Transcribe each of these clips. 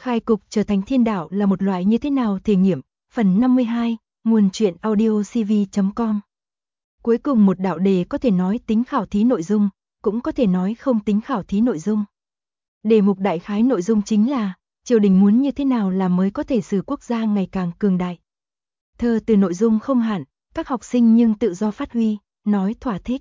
Khai cục trở thành thiên đạo là một loại như thế nào thể nghiệm, phần 52, nguồn truyện audiocv.com. Cuối cùng một đạo đề có thể nói tính khảo thí nội dung, cũng có thể nói không tính khảo thí nội dung. Đề mục đại khái nội dung chính là, triều đình muốn như thế nào là mới có thể xử quốc gia ngày càng cường đại. Thơ từ nội dung không hạn, các học sinh nhưng tự do phát huy, nói thỏa thích.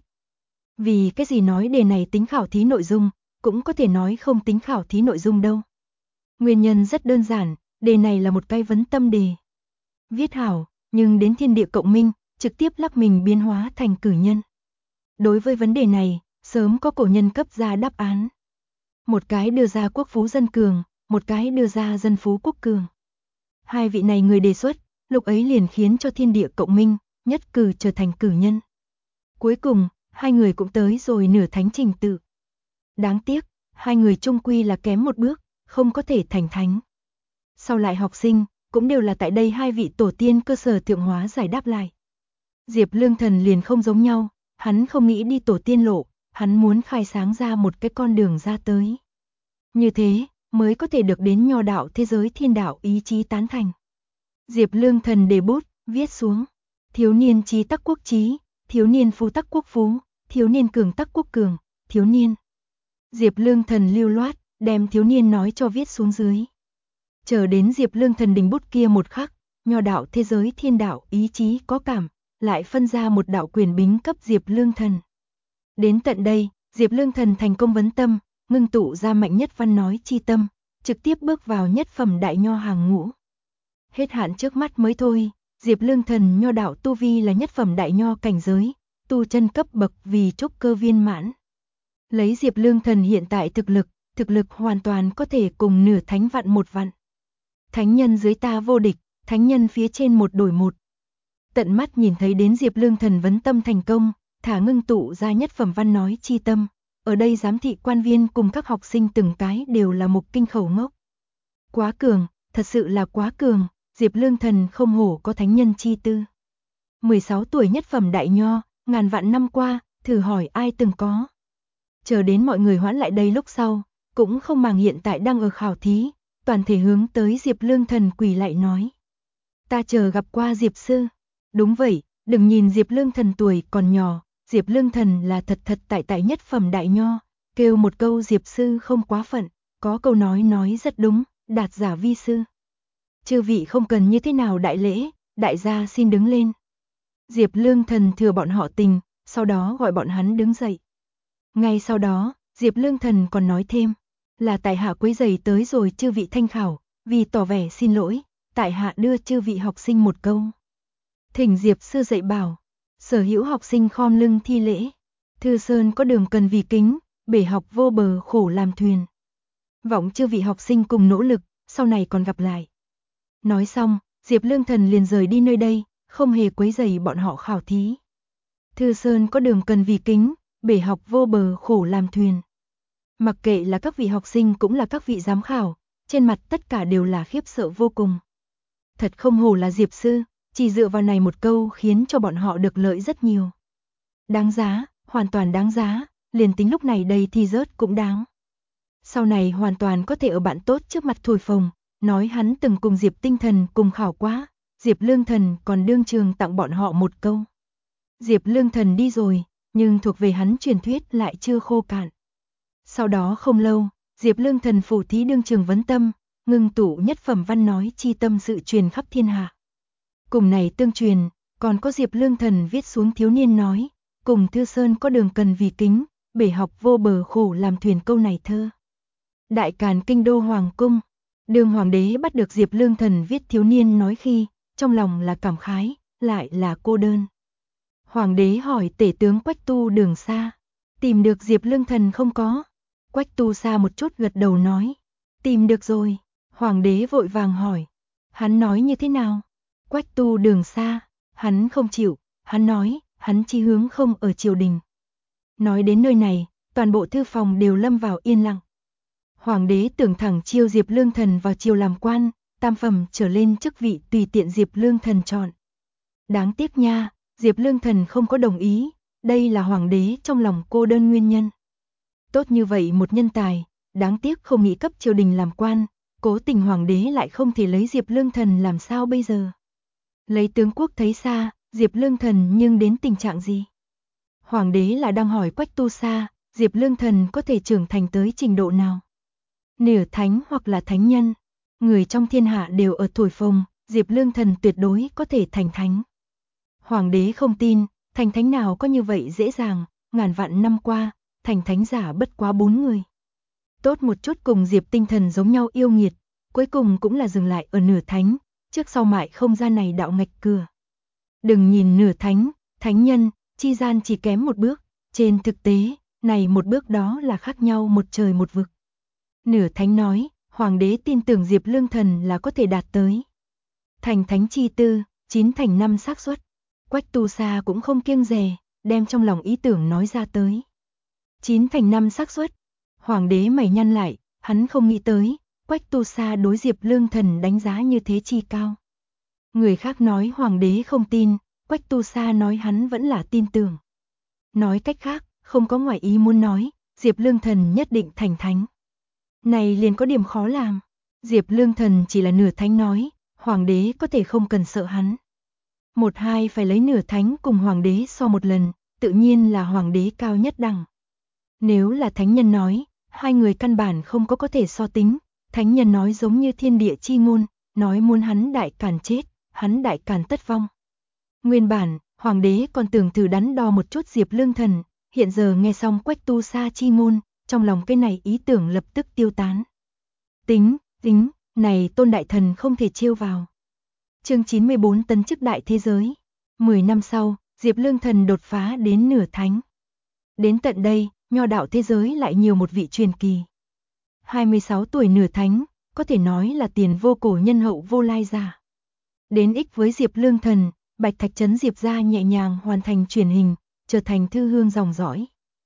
Vì cái gì nói đề này tính khảo thí nội dung, cũng có thể nói không tính khảo thí nội dung đâu. Nguyên nhân rất đơn giản, đề này là một cái vấn tâm đề. Viết hảo, nhưng đến thiên địa cộng minh, trực tiếp lắc mình biến hóa thành cử nhân. Đối với vấn đề này, sớm có cổ nhân cấp ra đáp án. Một cái đưa ra quốc phú dân cường, một cái đưa ra dân phú quốc cường. Hai vị này người đề xuất, lúc ấy liền khiến cho thiên địa cộng minh, nhất cử trở thành cử nhân. Cuối cùng, hai người cũng tới rồi nửa thánh trình tự. Đáng tiếc, hai người chung quy là kém một bước, không có thể thành thánh. Sau lại học sinh, cũng đều là tại đây hai vị tổ tiên cơ sở thượng hóa giải đáp lại. Diệp Lương Thần liền không giống nhau, hắn không nghĩ đi tổ tiên lộ, hắn muốn khai sáng ra một cái con đường ra tới. Như thế, mới có thể được đến nho đạo thế giới thiên đạo ý chí tán thành. Diệp Lương Thần đề bút, viết xuống. Thiếu niên trí tắc quốc trí, thiếu niên phú tắc quốc phú, thiếu niên cường tắc quốc cường, thiếu niên. Diệp Lương Thần lưu loát, đem thiếu niên nói cho viết xuống dưới. Chờ đến Diệp Lương Thần đình bút kia một khắc, nho đạo thế giới thiên đạo ý chí có cảm, lại phân ra một đạo quyền bính cấp Diệp Lương Thần. Đến tận đây, Diệp Lương Thần thành công vấn tâm, ngưng tụ ra mạnh nhất văn nói chi tâm, trực tiếp bước vào nhất phẩm đại nho hàng ngũ. Hết hạn trước mắt mới thôi, Diệp Lương Thần nho đạo tu vi là nhất phẩm đại nho cảnh giới, tu chân cấp bậc vì trúc cơ viên mãn. Lấy Diệp Lương Thần hiện tại thực lực hoàn toàn có thể cùng nửa thánh vạn một vạn. Thánh nhân dưới ta vô địch, thánh nhân phía trên một đổi một. Tận mắt nhìn thấy đến Diệp Lương Thần vấn tâm thành công, thả ngưng tụ ra nhất phẩm văn nói chi tâm. Ở đây giám thị quan viên cùng các học sinh từng cái đều là mục kinh khẩu ngốc. Quá cường, thật sự là quá cường, Diệp Lương Thần không hổ có thánh nhân chi tư. 16 tuổi nhất phẩm đại nho, ngàn vạn năm qua, thử hỏi ai từng có. Chờ đến mọi người hoãn lại đây lúc sau, cũng không màng hiện tại đang ở khảo thí, toàn thể hướng tới Diệp Lương Thần quỳ lại nói. Ta chờ gặp qua Diệp sư. Đúng vậy, đừng nhìn Diệp Lương Thần tuổi còn nhỏ, Diệp Lương Thần là thật tại nhất phẩm đại nho, kêu một câu Diệp sư không quá phận, có câu nói rất đúng, đạt giả vi sư. Chư vị không cần như thế nào đại lễ, đại gia xin đứng lên. Diệp Lương Thần thừa bọn họ tình, sau đó gọi bọn hắn đứng dậy. Ngay sau đó, Diệp Lương Thần còn nói thêm, là tại hạ quấy rầy tới rồi chư vị thanh khảo, vì tỏ vẻ xin lỗi, tại hạ đưa chư vị học sinh một câu. Thỉnh Diệp sư dạy bảo, sở hữu học sinh khom lưng thi lễ. Thư sơn có đường cần vì kính, bể học vô bờ khổ làm thuyền. Vọng chư vị học sinh cùng nỗ lực, sau này còn gặp lại. Nói xong, Diệp Lương Thần liền rời đi nơi đây, không hề quấy rầy bọn họ khảo thí. Thư sơn có đường cần vì kính, bể học vô bờ khổ làm thuyền. Mặc kệ là các vị học sinh cũng là các vị giám khảo, trên mặt tất cả đều là khiếp sợ vô cùng. Thật không hổ là Diệp sư, chỉ dựa vào này một câu khiến cho bọn họ được lợi rất nhiều. Đáng giá, hoàn toàn đáng giá, liền tính lúc này đây thi rớt cũng đáng. Sau này hoàn toàn có thể ở bạn tốt trước mặt thổi phồng, nói hắn từng cùng Diệp Tinh Thần cùng khảo quá, Diệp Lương Thần còn đương trường tặng bọn họ một câu. Diệp Lương Thần đi rồi, nhưng thuộc về hắn truyền thuyết lại chưa khô cạn. Sau đó không lâu, Diệp Lương Thần phủ thí đương trường vấn tâm, ngưng tụ nhất phẩm văn nói chi tâm sự truyền khắp thiên hạ. Cùng này tương truyền, còn có Diệp Lương Thần viết xuống thiếu niên nói, cùng Thư Sơn có đường cần vì kính, bể học vô bờ khổ làm thuyền câu này thơ. Đại Càn kinh đô hoàng cung, Đường hoàng đế bắt được Diệp Lương Thần viết thiếu niên nói khi, trong lòng là cảm khái, lại là cô đơn. Hoàng đế hỏi tể tướng Quách Tu Đường Sa, tìm được Diệp Lương Thần không có? Quách Tu Sa một chút gật đầu nói, tìm được rồi. Hoàng đế vội vàng hỏi, hắn nói như thế nào? Quách Tu Đường Sa, hắn không chịu, hắn nói, hắn chí hướng không ở triều đình. Nói đến nơi này, toàn bộ thư phòng đều lâm vào yên lặng. Hoàng đế tưởng thẳng chiêu Diệp Lương Thần vào triều làm quan, tam phẩm trở lên chức vị tùy tiện Diệp Lương Thần chọn. Đáng tiếc nha, Diệp Lương Thần không có đồng ý, đây là hoàng đế trong lòng cô đơn nguyên nhân. Tốt như vậy một nhân tài, đáng tiếc không nghĩ cấp triều đình làm quan, cố tình hoàng đế lại không thể lấy Diệp Lương Thần làm sao bây giờ? Lấy tướng quốc thấy xa, Diệp Lương Thần nhưng đến tình trạng gì? Hoàng đế là đang hỏi Quách Tu Sa, Diệp Lương Thần có thể trưởng thành tới trình độ nào? Nửa thánh hoặc là thánh nhân, người trong thiên hạ đều ở thổi phồng, Diệp Lương Thần tuyệt đối có thể thành thánh. Hoàng đế không tin, thành thánh nào có như vậy dễ dàng, ngàn vạn năm qua, thành thánh giả bất quá 4 người. Tốt một chút cùng Diệp Tinh Thần giống nhau yêu nghiệt, cuối cùng cũng là dừng lại ở nửa thánh, trước sau mãi không ra này đạo ngạch cửa. Đừng nhìn nửa thánh, thánh nhân, chi gian chỉ kém một bước, trên thực tế, này một bước đó là khác nhau một trời một vực. Nửa thánh nói, hoàng đế tin tưởng Diệp Lương Thần là có thể đạt tới. Thành thánh chi tư, 9 thành 5 xác suất. Quách Tu Sa cũng không kiêng dè, đem trong lòng ý tưởng nói ra tới. 9 thành 5 xác suất. Hoàng đế mày nhăn lại, hắn không nghĩ tới, Quách Tu Sa đối Diệp Lương Thần đánh giá như thế chi cao. Người khác nói hoàng đế không tin, Quách Tu Sa nói hắn vẫn là tin tưởng. Nói cách khác, không có ngoại ý muốn nói, Diệp Lương Thần nhất định thành thánh. Này liền có điểm khó làm. Diệp Lương Thần chỉ là nửa thánh nói, hoàng đế có thể không cần sợ hắn. Một hai phải lấy nửa thánh cùng hoàng đế so một lần, tự nhiên là hoàng đế cao nhất đẳng. Nếu là thánh nhân nói, hai người căn bản không có thể so tính, thánh nhân nói giống như thiên địa chi ngôn, nói muốn hắn đại càn chết, hắn đại càn tất vong. Nguyên bản, hoàng đế còn tưởng thử đắn đo một chút Diệp Lương Thần, hiện giờ nghe xong Quách Tu Sa chi ngôn, trong lòng cái này ý tưởng lập tức tiêu tán. Tính, này Tôn đại thần không thể trêu vào. Chương 94 tấn chức đại thế giới. 10 năm sau, Diệp Lương Thần đột phá đến nửa thánh. Đến tận đây, nho đạo thế giới lại nhiều một vị truyền kỳ. 26 tuổi nửa thánh, có thể nói là tiền vô cổ nhân hậu vô lai giả. Đến ích với Diệp Lương Thần, Bạch Thạch Trấn Diệp gia nhẹ nhàng hoàn thành truyền hình, trở thành thư hương dòng dõi.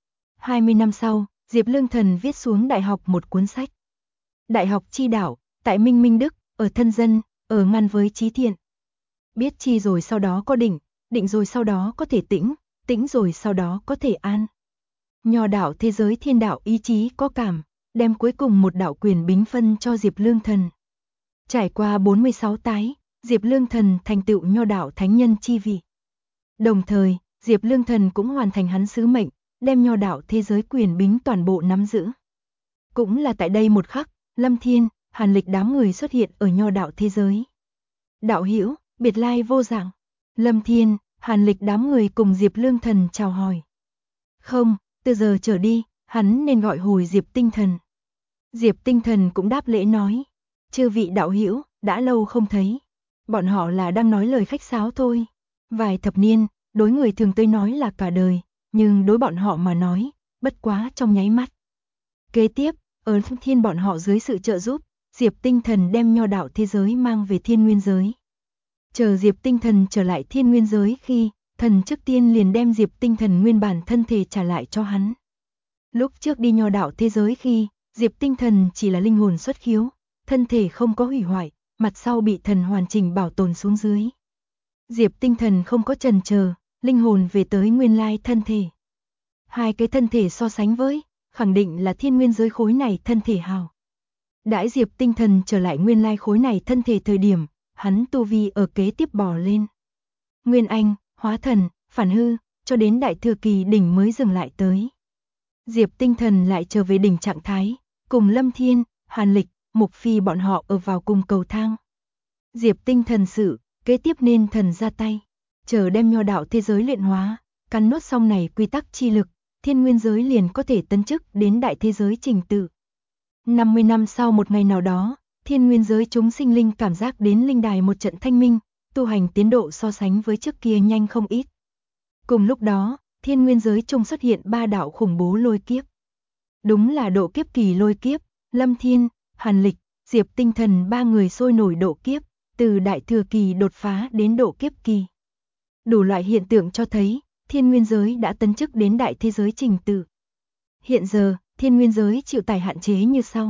20 năm sau, Diệp Lương Thần viết xuống đại học một cuốn sách. Đại học chi đạo, tại Minh Minh Đức, ở thân dân, ở ngăn với trí thiện. Biết chi rồi sau đó có định, định rồi sau đó có thể tĩnh, tĩnh rồi sau đó có thể an. Nho đạo thế giới thiên đạo ý chí có cảm, đem cuối cùng một đạo quyền bính phân cho Diệp Lương Thần. Trải qua 46 tái, Diệp Lương Thần thành tựu nho đạo thánh nhân chi vị. Đồng thời, Diệp Lương Thần cũng hoàn thành hắn sứ mệnh, đem nho đạo thế giới quyền bính toàn bộ nắm giữ. Cũng là tại đây một khắc, Lâm Thiên, Hàn Lịch đám người xuất hiện ở nho đạo thế giới. Đạo hữu, biệt lai vô dạng. Lâm Thiên, Hàn Lịch đám người cùng Diệp Lương Thần chào hỏi. Không, từ giờ trở đi, hắn nên gọi hồi Diệp Tinh Thần. Diệp Tinh Thần cũng đáp lễ nói, chư vị đạo hữu, đã lâu không thấy. Bọn họ là đang nói lời khách sáo thôi. Vài thập niên, đối người thường tới nói là cả đời, nhưng đối bọn họ mà nói, bất quá trong nháy mắt. Kế tiếp, ở Thiên bọn họ dưới sự trợ giúp, Diệp Tinh Thần đem nho đạo thế giới mang về Thiên Nguyên giới. Chờ Diệp Tinh Thần trở lại Thiên Nguyên giới khi, thần trước tiên liền đem Diệp Tinh Thần nguyên bản thân thể trả lại cho hắn. Lúc trước đi nho đạo thế giới khi, Diệp Tinh Thần chỉ là linh hồn xuất khiếu, thân thể không có hủy hoại, mặt sau bị thần hoàn chỉnh bảo tồn xuống dưới. Diệp Tinh Thần không có chần chờ, linh hồn về tới nguyên lai thân thể. Hai cái thân thể so sánh với, khẳng định là Thiên Nguyên giới khối này thân thể hào. Đãi Diệp Tinh Thần trở lại nguyên lai khối này thân thể thời điểm, hắn tu vi ở kế tiếp bò lên. Nguyên Anh, hóa thần, phản hư, cho đến đại thừa kỳ đỉnh mới dừng lại tới. Diệp Tinh Thần lại trở về đỉnh trạng thái, cùng Lâm Thiên, Hàn Lịch, Mục Phi bọn họ ở vào cùng cầu thang. Diệp Tinh Thần sự, kế tiếp nên thần ra tay, chờ đem nho đạo thế giới luyện hóa, cắn nốt xong này quy tắc chi lực, Thiên Nguyên giới liền có thể tấn chức đến đại thế giới trình tự. 50 năm sau một ngày nào đó, Thiên Nguyên giới chúng sinh linh cảm giác đến linh đài một trận thanh minh, tu hành tiến độ so sánh với trước kia nhanh không ít. Cùng lúc đó, Thiên Nguyên giới trung xuất hiện 3 đạo khủng bố lôi kiếp. Đúng là độ kiếp kỳ lôi kiếp, Lâm Thiên, Hàn Lịch, Diệp Tinh Thần 3 người sôi nổi độ kiếp, từ đại thừa kỳ đột phá đến độ kiếp kỳ. Đủ loại hiện tượng cho thấy, Thiên Nguyên giới đã tấn chức đến đại thế giới trình tự. Hiện giờ, Thiên Nguyên giới chịu tải hạn chế như sau.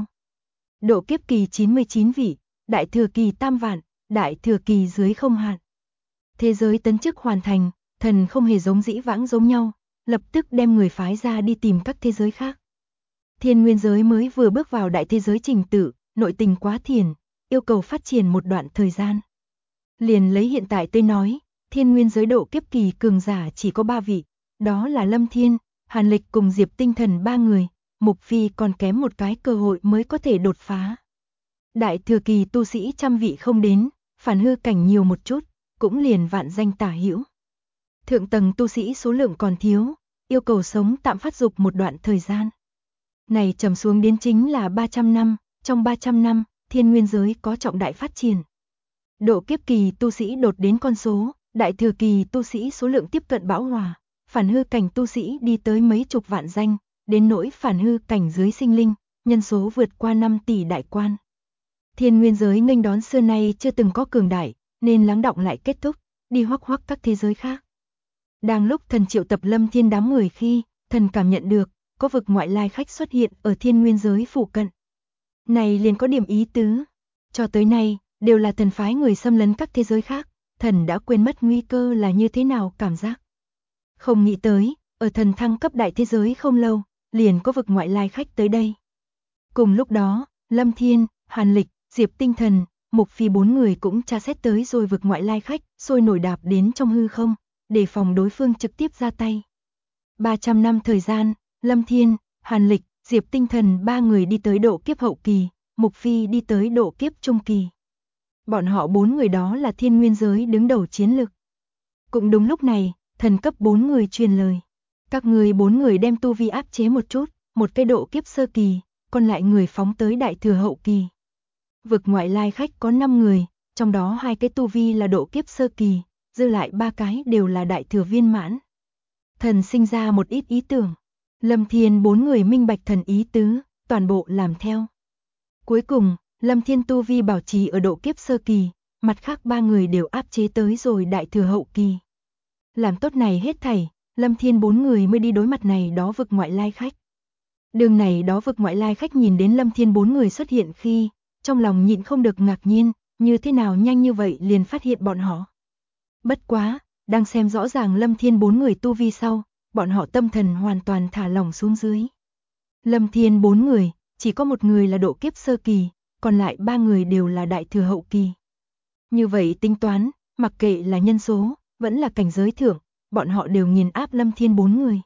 Độ kiếp kỳ 99 vị, đại thừa kỳ tam vạn, đại thừa kỳ dưới không hạn. Thế giới tấn chức hoàn thành, thần không hề giống dĩ vãng giống nhau, lập tức đem người phái ra đi tìm các thế giới khác. Thiên Nguyên giới mới vừa bước vào đại thế giới trình tự, nội tình quá thiền, yêu cầu phát triển một đoạn thời gian. Liền lấy hiện tại tôi nói, thiên nguyên giới độ kiếp kỳ cường giả chỉ có 3 vị, đó là Lâm Thiên, Hàn Lịch cùng Diệp Tinh Thần 3 người, Mục Phi còn kém một cái cơ hội mới có thể đột phá. Đại thừa kỳ tu sĩ trăm vị không đến, phản hư cảnh nhiều một chút, cũng liền vạn danh tả hữu. Thượng tầng tu sĩ số lượng còn thiếu, yêu cầu sống tạm phát dục một đoạn thời gian. Này trầm xuống đến chính là 300 năm, trong 300 năm, thiên nguyên giới có trọng đại phát triển. Độ kiếp kỳ tu sĩ đột đến con số, đại thừa kỳ tu sĩ số lượng tiếp cận bão hòa, phản hư cảnh tu sĩ đi tới mấy chục vạn danh, đến nỗi phản hư cảnh dưới sinh linh, nhân số vượt qua 5 tỷ đại quan. Thiên nguyên giới nghênh đón xưa nay chưa từng có cường đại, nên lắng đọng lại kết thúc, đi hoắc hoắc các thế giới khác. Đang lúc thần triệu tập Lâm Thiên đám người khi, thần cảm nhận được, có vực ngoại lai khách xuất hiện ở thiên nguyên giới phụ cận. Này liền có điểm ý tứ. Cho tới nay, đều là thần phái người xâm lấn các thế giới khác, thần đã quên mất nguy cơ là như thế nào cảm giác. Không nghĩ tới, ở thần thăng cấp đại thế giới không lâu, liền có vực ngoại lai khách tới đây. Cùng lúc đó, Lâm Thiên, Hàn Lịch, Diệp Tinh Thần, Mục Phi 4 người cũng tra xét tới rồi vực ngoại lai khách, sôi nổi đạp đến trong hư không, để phòng đối phương trực tiếp ra tay. 300 năm thời gian, Lâm Thiên, Hàn Lịch, Diệp Tinh Thần 3 người đi tới độ kiếp hậu kỳ, Mục Phi đi tới độ kiếp trung kỳ. Bọn họ 4 người đó là thiên nguyên giới đứng đầu chiến lực. Cũng đúng lúc này, thần cấp 4 người truyền lời. Các người 4 người đem tu vi áp chế một chút, một cái độ kiếp sơ kỳ, còn lại người phóng tới đại thừa hậu kỳ. Vực ngoại lai khách có 5 người, trong đó 2 cái tu vi là độ kiếp sơ kỳ, dư lại 3 cái đều là đại thừa viên mãn. Thần sinh ra một ít ý tưởng. Lâm Thiên 4 người minh bạch thần ý tứ, toàn bộ làm theo. Cuối cùng, Lâm Thiên tu vi bảo trì ở độ kiếp sơ kỳ, mặt khác 3 người đều áp chế tới rồi đại thừa hậu kỳ. Làm tốt này hết thảy, Lâm Thiên 4 người mới đi đối mặt này đó vực ngoại lai khách. Đường này đó vực ngoại lai khách nhìn đến Lâm Thiên 4 người xuất hiện khi, trong lòng nhịn không được ngạc nhiên, như thế nào nhanh như vậy liền phát hiện bọn họ. Bất quá, đang xem rõ ràng Lâm Thiên 4 người tu vi sau, bọn họ tâm thần hoàn toàn thả lỏng xuống dưới. Lâm Thiên 4 người, chỉ có một người là độ kiếp sơ kỳ, còn lại 3 người đều là đại thừa hậu kỳ. Như vậy tính toán, mặc kệ là nhân số, vẫn là cảnh giới thượng, bọn họ đều nghiền áp Lâm Thiên 4 người.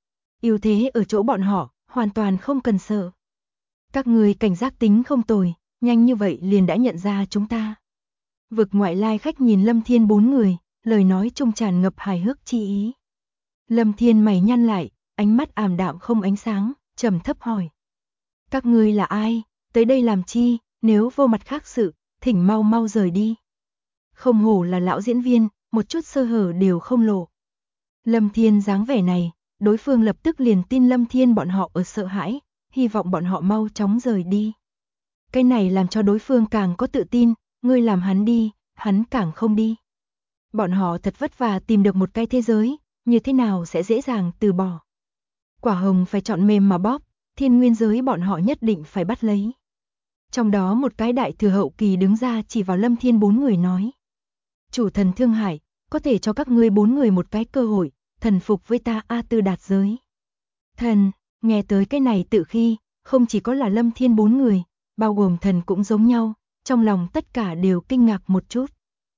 Ưu thế ở chỗ bọn họ, hoàn toàn không cần sợ. Các người cảnh giác tính không tồi, nhanh như vậy liền đã nhận ra chúng ta. Vực ngoại lai khách nhìn Lâm Thiên 4 người, lời nói trung tràn ngập hài hước chi ý. Lâm Thiên mày nhăn lại, ánh mắt ảm đạm không ánh sáng, trầm thấp hỏi. Các ngươi là ai, tới đây làm chi, nếu vô mặt khác sự, thỉnh mau mau rời đi. Không hổ là lão diễn viên, một chút sơ hở đều không lộ. Lâm Thiên dáng vẻ này, đối phương lập tức liền tin Lâm Thiên bọn họ ở sợ hãi, hy vọng bọn họ mau chóng rời đi. Cái này làm cho đối phương càng có tự tin, ngươi làm hắn đi, hắn càng không đi. Bọn họ thật vất vả tìm được một cái thế giới, như thế nào sẽ dễ dàng từ bỏ. Quả hồng phải chọn mềm mà bóp, thiên nguyên giới bọn họ nhất định phải bắt lấy. Trong đó một cái đại thừa hậu kỳ đứng ra chỉ vào Lâm Thiên 4 người nói. Chủ thần thương hại, có thể cho các ngươi 4 người một cái cơ hội, thần phục với ta A Tư Đạt giới. Thần, nghe tới cái này tự khi, không chỉ có là Lâm Thiên 4 người, bao gồm thần cũng giống nhau, trong lòng tất cả đều kinh ngạc một chút.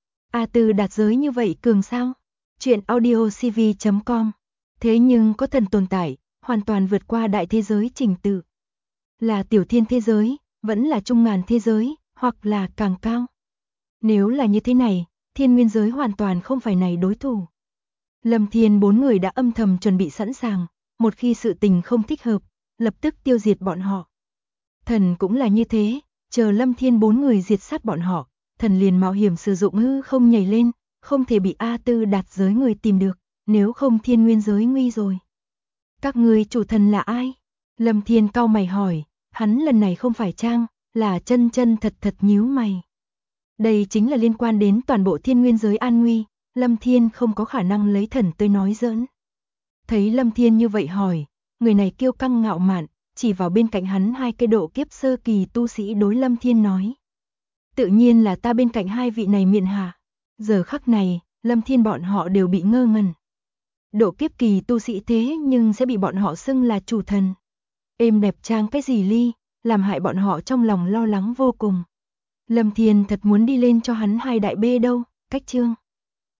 A Tư Đạt giới như vậy cường sao? Chuyện audiocv.com. Thế nhưng có thần tồn tại, hoàn toàn vượt qua đại thế giới trình tự. Là tiểu thiên thế giới, vẫn là trung ngàn thế giới, hoặc là càng cao. Nếu là như thế này, thiên nguyên giới hoàn toàn không phải này đối thủ. Lâm Thiên 4 người đã âm thầm chuẩn bị sẵn sàng, một khi sự tình không thích hợp, lập tức tiêu diệt bọn họ. Thần cũng là như thế, chờ Lâm Thiên 4 người diệt sát bọn họ, thần liền mạo hiểm sử dụng hư không nhảy lên, không thể bị A Tư Đạt giới người tìm được, nếu không thiên nguyên giới nguy rồi. Các ngươi chủ thần là ai? Lâm Thiên cau mày hỏi, hắn lần này không phải trang, là chân chân thật thật nhíu mày. Đây chính là liên quan đến toàn bộ thiên nguyên giới an nguy, Lâm Thiên không có khả năng lấy thần tới nói giỡn. Thấy Lâm Thiên như vậy hỏi, người này kiêu căng ngạo mạn, chỉ vào bên cạnh hắn 2 cái độ kiếp sơ kỳ tu sĩ đối Lâm Thiên nói. Tự nhiên là ta bên cạnh 2 vị này miệng hạ. Giờ khắc này, Lâm Thiên bọn họ đều bị ngơ ngẩn. Độ kiếp kỳ tu sĩ thế nhưng sẽ bị bọn họ xưng là chủ thần. Êm đẹp trang cái gì ly, làm hại bọn họ trong lòng lo lắng vô cùng. Lâm Thiên thật muốn đi lên cho hắn 2 đại bê đâu, cách chương.